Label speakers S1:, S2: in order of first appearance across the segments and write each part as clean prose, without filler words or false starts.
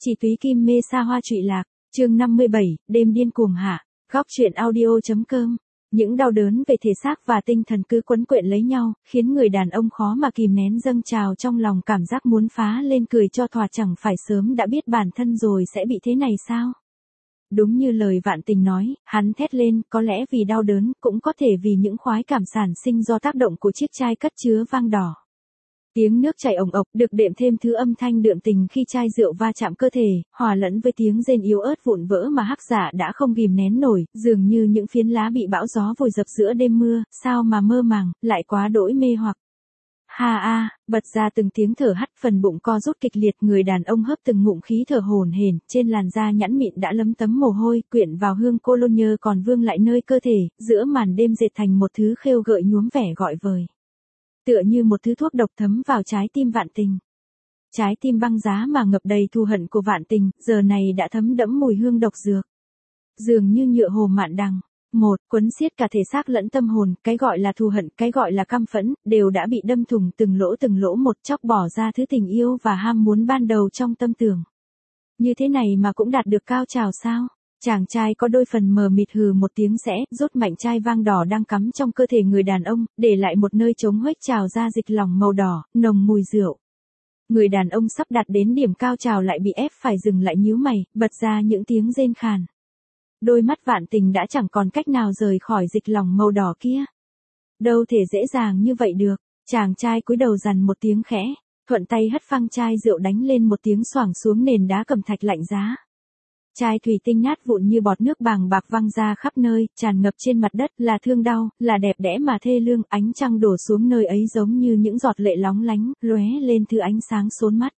S1: Chỉ túy kim mê xa hoa trụy lạc, chương 57, đêm điên cuồng hạ, góc truyện audio.com. Những đau đớn về thể xác và tinh thần cứ quấn quện lấy nhau, khiến người đàn ông khó mà kìm nén dâng trào trong lòng cảm giác muốn phá lên cười cho thỏa, chẳng phải sớm đã biết bản thân rồi sẽ bị thế này sao? Đúng như lời Vạn Tình nói, hắn thét lên, có lẽ vì đau đớn, cũng có thể vì những khoái cảm sản sinh do tác động của chiếc chai cất chứa vang đỏ. Tiếng nước chảy ồng ộc được đệm thêm thứ âm thanh đượm tình khi chai rượu va chạm cơ thể, hòa lẫn với tiếng rên yếu ớt vụn vỡ mà Hắc Giả đã không kìm nén nổi, dường như những phiến lá bị bão gió vùi dập giữa đêm mưa, sao mà mơ màng, lại quá đỗi mê hoặc. Ha a, bật ra từng tiếng thở hắt, phần bụng co rút kịch liệt, người đàn ông hớp từng ngụm khí thở hổn hển, trên làn da nhẵn mịn đã lấm tấm mồ hôi, quyện vào hương cologne còn vương lại nơi cơ thể, giữa màn đêm dệt thành một thứ khêu gợi nhuốm vẻ gọi vời. Tựa như một thứ thuốc độc thấm vào trái tim Vạn Tình. Trái tim băng giá mà ngập đầy thù hận của Vạn Tình, giờ này đã thấm đẫm mùi hương độc dược. Dường như nhựa hồ mạn đằng. Một, quấn siết cả thể xác lẫn tâm hồn, cái gọi là thù hận, cái gọi là căm phẫn, đều đã bị đâm thủng từng lỗ một, chóc bỏ ra thứ tình yêu và ham muốn ban đầu trong tâm tưởng. Như thế này mà cũng đạt được cao trào sao? Chàng trai có đôi phần mờ mịt hừ một tiếng sẽ, rút mạnh chai vang đỏ đang cắm trong cơ thể người đàn ông, để lại một nơi trống huếch trào ra dịch lỏng màu đỏ, nồng mùi rượu. Người đàn ông sắp đạt đến điểm cao trào lại bị ép phải dừng lại, nhíu mày, bật ra những tiếng rên khàn. Đôi mắt Vạn Tình đã chẳng còn cách nào rời khỏi dịch lỏng màu đỏ kia. Đâu thể dễ dàng như vậy được, chàng trai cúi đầu dằn một tiếng khẽ, thuận tay hất phăng chai rượu đánh lên một tiếng xoảng xuống nền đá cẩm thạch lạnh giá. Chai thủy tinh nát vụn như bọt nước bàng bạc văng ra khắp nơi, tràn ngập trên mặt đất, là thương đau, là đẹp đẽ mà thê lương, ánh trăng đổ xuống nơi ấy giống như những giọt lệ lóng lánh, lóe lên thứ ánh sáng xốn mắt.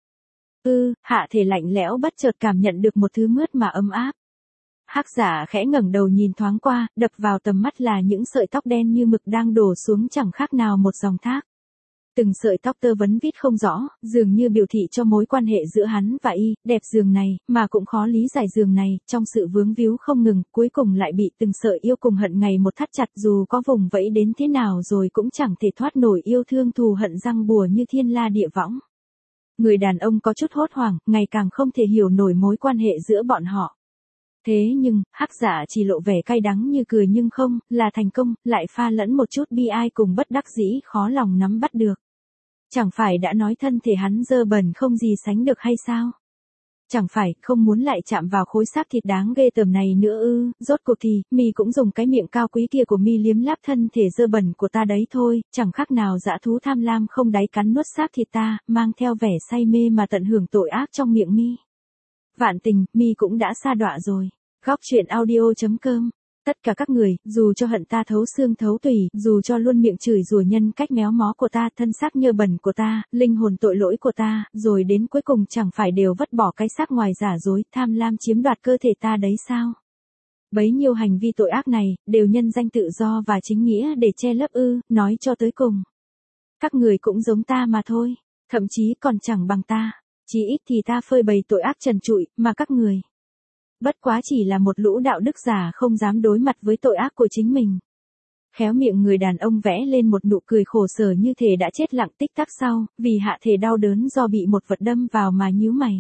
S1: Hạ thể lạnh lẽo bất chợt cảm nhận được một thứ mướt mà ấm áp. Hắc Giả khẽ ngẩng đầu nhìn thoáng qua, đập vào tầm mắt là những sợi tóc đen như mực đang đổ xuống chẳng khác nào một dòng thác. Từng sợi tóc tơ vấn vít không rõ, dường như biểu thị cho mối quan hệ giữa hắn và y, đẹp giường này, mà cũng khó lý giải giường này, trong sự vướng víu không ngừng, cuối cùng lại bị từng sợi yêu cùng hận ngày một thắt chặt, dù có vùng vẫy đến thế nào rồi cũng chẳng thể thoát nổi yêu thương thù hận răng bùa như thiên la địa võng. Người đàn ông có chút hốt hoảng, ngày càng không thể hiểu nổi mối quan hệ giữa bọn họ. Thế nhưng, Hắc Giả chỉ lộ vẻ cay đắng như cười nhưng không, là thành công, lại pha lẫn một chút bi ai cùng bất đắc dĩ khó lòng nắm bắt được. Chẳng phải đã nói thân thể hắn dơ bẩn không gì sánh được hay sao? Chẳng phải, không muốn lại chạm vào khối xác thịt đáng ghê tởm này nữa ư? Rốt cuộc thì, mi cũng dùng cái miệng cao quý kia của mi liếm láp thân thể dơ bẩn của ta đấy thôi, chẳng khác nào dã thú tham lam không đáy cắn nuốt xác thịt ta, mang theo vẻ say mê mà tận hưởng tội ác trong miệng mi. Vạn Tình, mi cũng đã sa đọa rồi. Góc truyện audio.com. Tất cả các người, dù cho hận ta thấu xương thấu tủy, dù cho luôn miệng chửi rủa nhân cách méo mó của ta, thân xác nhơ bẩn của ta, linh hồn tội lỗi của ta, rồi đến cuối cùng chẳng phải đều vứt bỏ cái xác ngoài giả dối, tham lam chiếm đoạt cơ thể ta đấy sao? Bấy nhiêu hành vi tội ác này, đều nhân danh tự do và chính nghĩa để che lấp nói cho tới cùng. Các người cũng giống ta mà thôi, thậm chí còn chẳng bằng ta, chí ít thì ta phơi bày tội ác trần trụi, mà các người bất quá chỉ là một lũ đạo đức giả không dám đối mặt với tội ác của chính mình. Khéo miệng người đàn ông vẽ lên một nụ cười khổ sở như thể đã chết lặng, tích tắc sau, vì hạ thể đau đớn do bị một vật đâm vào mà nhíu mày.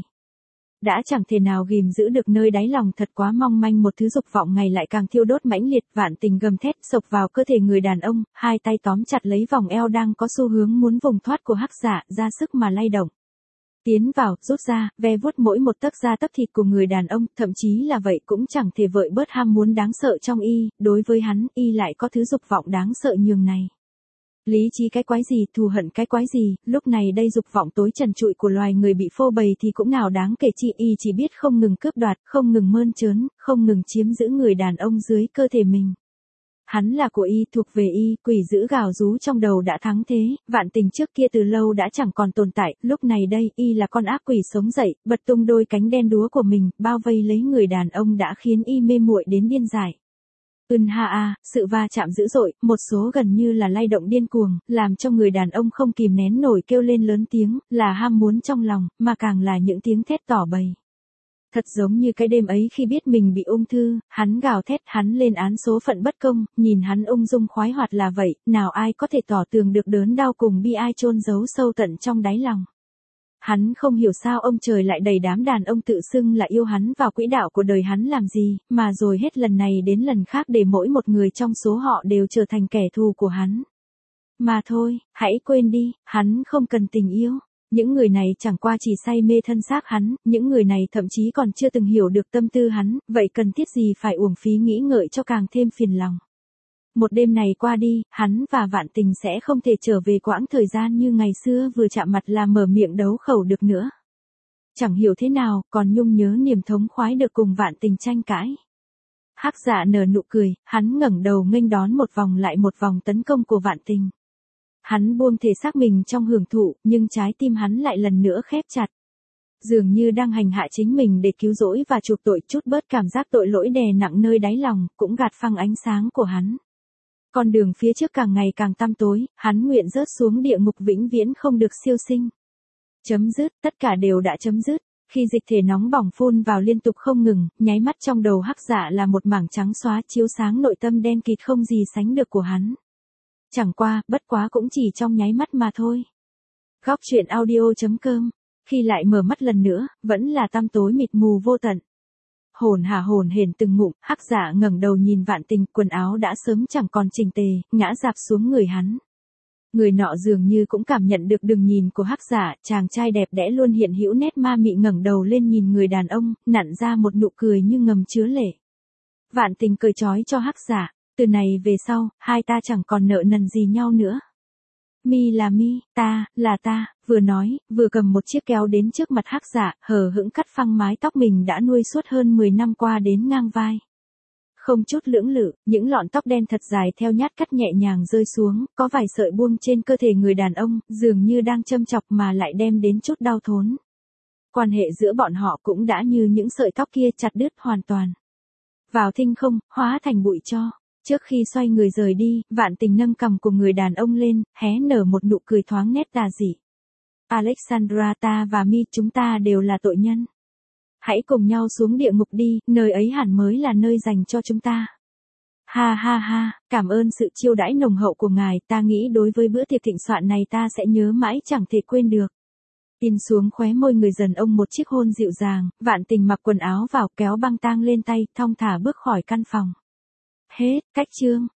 S1: Đã chẳng thể nào ghìm giữ được nơi đáy lòng thật quá mong manh một thứ dục vọng ngày lại càng thiêu đốt mãnh liệt. Vạn Tình gầm thét xộc vào cơ thể người đàn ông, hai tay tóm chặt lấy vòng eo đang có xu hướng muốn vùng thoát của Hắc Giả, ra sức mà lay động. Tiến vào, rút ra, ve vuốt mỗi một tấc da tấc thịt của người đàn ông, thậm chí là vậy cũng chẳng thể vợi bớt ham muốn đáng sợ trong y, đối với hắn, y lại có thứ dục vọng đáng sợ nhường này. Lý trí cái quái gì, thù hận cái quái gì, lúc này đây dục vọng tối trần trụi của loài người bị phô bày thì cũng nào đáng kể chi, y chỉ biết không ngừng cướp đoạt, không ngừng mơn trớn, không ngừng chiếm giữ người đàn ông dưới cơ thể mình. Hắn là của y, thuộc về y, quỷ dữ gào rú trong đầu đã thắng thế, Vạn Tình trước kia từ lâu đã chẳng còn tồn tại, lúc này đây, y là con ác quỷ sống dậy, bật tung đôi cánh đen đúa của mình, bao vây lấy người đàn ông đã khiến y mê muội đến điên dại. Sự va chạm dữ dội, một số gần như là lay động điên cuồng, làm cho người đàn ông không kìm nén nổi kêu lên lớn tiếng, là ham muốn trong lòng, mà càng là những tiếng thét tỏ bày. Thật giống như cái đêm ấy khi biết mình bị ung thư, hắn gào thét, hắn lên án số phận bất công, nhìn hắn ung dung khoái hoạt là vậy, nào ai có thể tỏ tường được đớn đau cùng bi ai chôn giấu sâu tận trong đáy lòng. Hắn không hiểu sao ông trời lại đầy đám đàn ông tự xưng là yêu hắn vào quỹ đạo của đời hắn làm gì, mà rồi hết lần này đến lần khác để mỗi một người trong số họ đều trở thành kẻ thù của hắn. Mà thôi, hãy quên đi, hắn không cần tình yêu. Những người này chẳng qua chỉ say mê thân xác hắn, những người này thậm chí còn chưa từng hiểu được tâm tư hắn, vậy cần thiết gì phải uổng phí nghĩ ngợi cho càng thêm phiền lòng. Một đêm này qua đi, hắn và Vạn Tình sẽ không thể trở về quãng thời gian như ngày xưa vừa chạm mặt là mở miệng đấu khẩu được nữa. Chẳng hiểu thế nào, còn nhung nhớ niềm thống khoái được cùng Vạn Tình tranh cãi. Hắc Dạ nở nụ cười, hắn ngẩng đầu nghênh đón một vòng lại một vòng tấn công của Vạn Tình. Hắn buông thể xác mình trong hưởng thụ, nhưng trái tim hắn lại lần nữa khép chặt. Dường như đang hành hạ chính mình để cứu rỗi và chuộc tội, chút bớt cảm giác tội lỗi đè nặng nơi đáy lòng, cũng gạt phăng ánh sáng của hắn. Con đường phía trước càng ngày càng tăm tối, hắn nguyện rớt xuống địa ngục vĩnh viễn không được siêu sinh. Chấm dứt, tất cả đều đã chấm dứt. Khi dịch thể nóng bỏng phun vào liên tục không ngừng, nháy mắt trong đầu Hắc Dạ là một mảng trắng xóa chiếu sáng nội tâm đen kịt không gì sánh được của hắn. Chẳng qua, bất quá cũng chỉ trong nháy mắt mà thôi. Góc truyện audio.com. Khi lại mở mắt lần nữa, vẫn là tăm tối mịt mù vô tận. Hồn hển từng ngụm, Hắc Dạ ngẩng đầu nhìn Vạn Tình, quần áo đã sớm chẳng còn chỉnh tề, ngã rạp xuống người hắn. Người nọ dường như cũng cảm nhận được đường nhìn của Hắc Dạ, chàng trai đẹp đẽ luôn hiện hữu nét ma mị ngẩng đầu lên nhìn người đàn ông, nặn ra một nụ cười như ngầm chứa lệ. Vạn Tình cười trói cho Hắc Dạ, từ này về sau, hai ta chẳng còn nợ nần gì nhau nữa. Mi là mi, ta, là ta, vừa nói, vừa cầm một chiếc kéo đến trước mặt Hắc Dạ, hờ hững cắt phăng mái tóc mình đã nuôi suốt hơn 10 năm qua đến ngang vai. Không chút lưỡng lự, những lọn tóc đen thật dài theo nhát cắt nhẹ nhàng rơi xuống, có vài sợi buông trên cơ thể người đàn ông, dường như đang châm chọc mà lại đem đến chút đau thốn. Quan hệ giữa bọn họ cũng đã như những sợi tóc kia chặt đứt hoàn toàn. Vào thinh không, hóa thành bụi tro. Trước khi xoay người rời đi, Vạn Tình nâng cằm của người đàn ông lên, hé nở một nụ cười thoáng nét tà dị. Alexandra, ta và Mi chúng ta đều là tội nhân. Hãy cùng nhau xuống địa ngục đi, nơi ấy hẳn mới là nơi dành cho chúng ta. Ha ha ha, cảm ơn sự chiêu đãi nồng hậu của ngài, ta nghĩ đối với bữa tiệc thịnh soạn này ta sẽ nhớ mãi chẳng thể quên được. In xuống khóe môi người dần ông một chiếc hôn dịu dàng, Vạn Tình mặc quần áo vào kéo băng tang lên tay, thong thả bước khỏi căn phòng. Hết, cách chương.